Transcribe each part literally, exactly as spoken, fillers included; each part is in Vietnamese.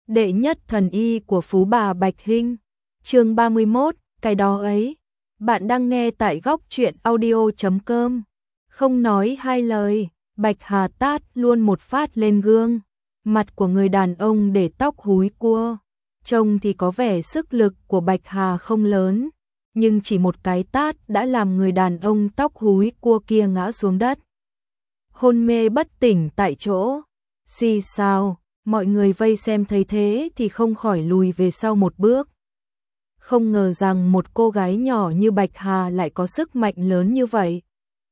Đệ nhất thần y của Phú Bà Bạch Hinh. Chương ba mươi mốt, cái đó ấy. Bạn đang nghe tại góc truyện audio chấm com. Không nói hai lời, Bạch Hà tát luôn một phát lên gương. Mặt của người đàn ông để tóc húi cua. Trông thì có vẻ sức lực của Bạch Hà không lớn, nhưng chỉ một cái tát đã làm người đàn ông tóc húi cua kia ngã xuống đất. Hôn mê bất tỉnh tại chỗ. Xì xào, mọi người vây xem thấy thế thì không khỏi lùi về sau một bước. Không ngờ rằng một cô gái nhỏ như Bạch Hà lại có sức mạnh lớn như vậy.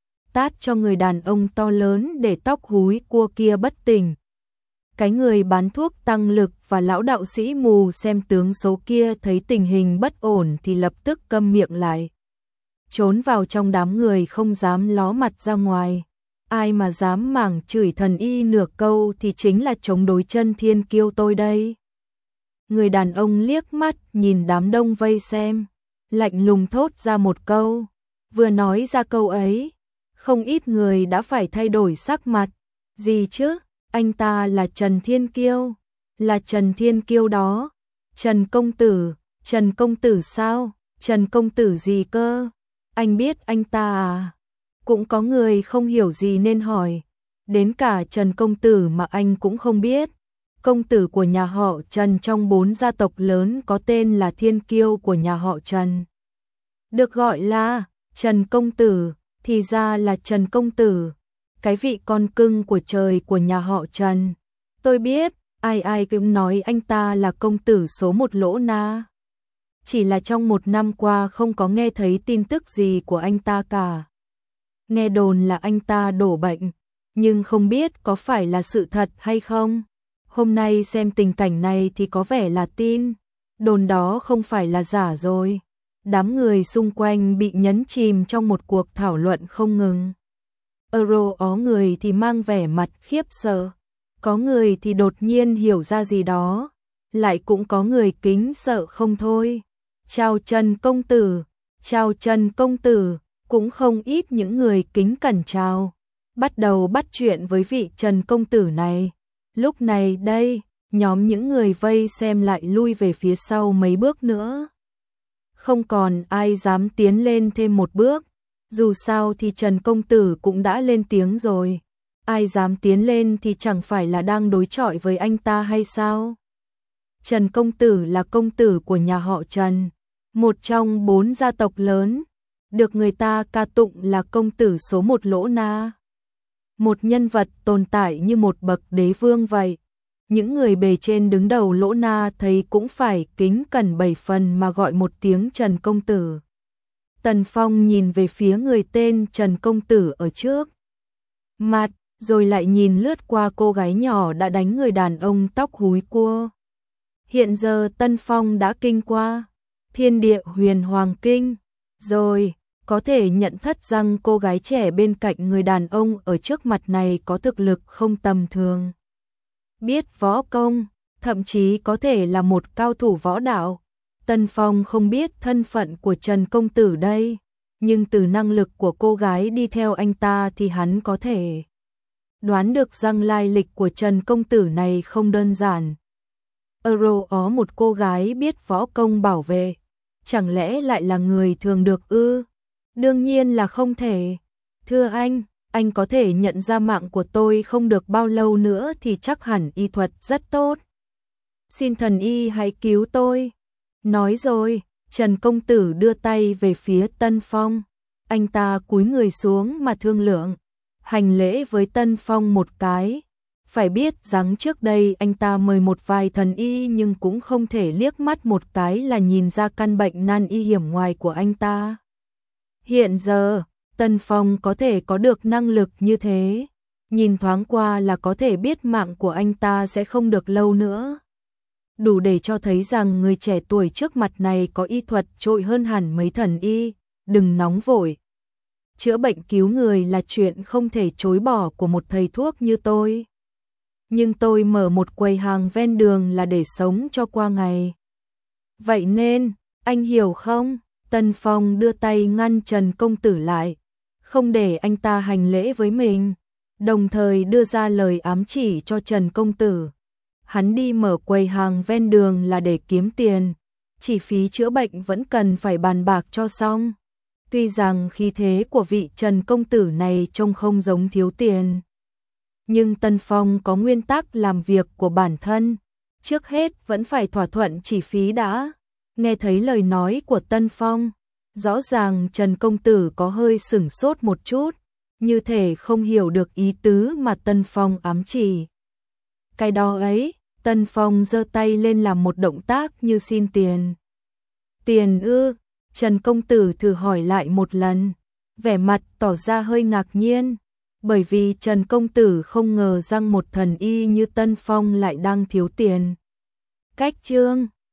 Tát cho người đàn ông to lớn để tóc húi cua kia bất tỉnh. Cái người bán thuốc tăng lực và lão đạo sĩ mù xem tướng số kia thấy tình hình bất ổn thì lập tức câm miệng lại. Trốn vào trong đám người không dám ló mặt ra ngoài. Ai mà dám mảng chửi thần y nửa câu thì chính là chống đối chân thiên kiêu tôi đây. Người đàn ông liếc mắt nhìn đám đông vây xem, lạnh lùng thốt ra một câu. Vừa nói ra câu ấy, không ít người đã phải thay đổi sắc mặt. Gì chứ? Anh ta là Trần Thiên Kiêu, là Trần Thiên Kiêu đó. Trần công tử, Trần công tử sao? Trần công tử gì cơ? Anh biết anh ta à? Cũng có người không hiểu gì nên hỏi. Đến cả Trần công tử mà anh cũng không biết. Công tử của nhà họ Trần trong bốn gia tộc lớn có tên là Thiên Kiêu của nhà họ Trần. Được gọi là Trần công tử, thì ra là Trần công tử. Cái vị con cưng của trời của nhà họ Trần. Tôi biết, ai ai cũng nói anh ta là công tử số một lỗ na. Chỉ là trong một năm qua không có nghe thấy tin tức gì của anh ta cả. Nghe đồn là anh ta đổ bệnh, nhưng không biết có phải là sự thật hay không. Hôm nay xem tình cảnh này thì có vẻ là tin. Đồn đó không phải là giả rồi. Đám người xung quanh bị nhấn chìm trong một cuộc thảo luận không ngừng. Euro ó người thì mang vẻ mặt khiếp sợ, có người thì đột nhiên hiểu ra gì đó, lại cũng có người kính sợ không thôi. Chào Trần công tử, chào Trần công tử, cũng không ít những người kính cẩn chào, bắt đầu bắt chuyện với vị Trần công tử này. Lúc này đây, nhóm những người vây xem lại lui về phía sau mấy bước nữa. Không còn ai dám tiến lên thêm một bước. Dù sao thì Trần công tử cũng đã lên tiếng rồi. Ai dám tiến lên thì chẳng phải là đang đối chọi với anh ta hay sao? Trần công tử là công tử của nhà họ Trần, một trong bốn gia tộc lớn, được người ta ca tụng là công tử số một lỗ na. Một nhân vật tồn tại như một bậc đế vương vậy. Những người bề trên đứng đầu lỗ na thấy cũng phải kính cẩn bảy phần mà gọi một tiếng Trần công tử. Tần Phong nhìn về phía người tên Trần công tử ở trước mặt, rồi lại nhìn lướt qua cô gái nhỏ đã đánh người đàn ông tóc húi cua. Hiện giờ Tân Phong đã kinh qua thiên địa huyền hoàng kinh, rồi có thể nhận thất rằng cô gái trẻ bên cạnh người đàn ông ở trước mặt này có thực lực không tầm thường. Biết võ công, thậm chí có thể là một cao thủ võ đạo. Tân Phong không biết thân phận của Trần công tử đây, nhưng từ năng lực của cô gái đi theo anh ta thì hắn có thể đoán được rằng lai lịch của Trần công tử này không đơn giản. Euro ó một cô gái biết võ công bảo vệ, chẳng lẽ lại là người thường được ư? Đương nhiên là không thể. Thưa anh, anh có thể nhận ra mạng của tôi không được bao lâu nữa thì chắc hẳn y thuật rất tốt. Xin thần y hãy cứu tôi. Nói rồi, Trần công tử đưa tay về phía Tân Phong. Anh ta cúi người xuống mà thương lượng, hành lễ với Tân Phong một cái. Phải biết rằng trước đây anh ta mời một vài thần y nhưng cũng không thể liếc mắt một cái là nhìn ra căn bệnh nan y hiểm ngoài của anh ta. Hiện giờ, Tân Phong có thể có được năng lực như thế, nhìn thoáng qua là có thể biết mạng của anh ta sẽ không được lâu nữa. Đủ để cho thấy rằng người trẻ tuổi trước mặt này có y thuật trội hơn hẳn mấy thần y. Đừng nóng vội. Chữa bệnh cứu người là chuyện không thể chối bỏ của một thầy thuốc như tôi. Nhưng tôi mở một quầy hàng ven đường là để sống cho qua ngày. Vậy nên, anh hiểu không? Tân Phong đưa tay ngăn Trần công tử lại, không để anh ta hành lễ với mình, đồng thời đưa ra lời ám chỉ cho Trần công tử. hắn đi mở quầy hàng ven đường là để kiếm tiền, chỉ phí chữa bệnh vẫn cần phải bàn bạc cho xong. Tuy rằng khí thế của vị Trần công tử này trông không giống thiếu tiền, nhưng Tân Phong có nguyên tắc làm việc của bản thân, trước hết vẫn phải thỏa thuận chi phí đã. Nghe thấy lời nói của Tân Phong, rõ ràng Trần công tử có hơi sửng sốt một chút, như thể không hiểu được ý tứ mà Tân Phong ám chỉ. Cái đó ấy, Tân Phong giơ tay lên làm một động tác như xin tiền. Tiền ư? Trần công tử thử hỏi lại một lần, vẻ mặt tỏ ra hơi ngạc nhiên, bởi vì Trần công tử không ngờ rằng một thần y như Tân Phong lại đang thiếu tiền. Cách chương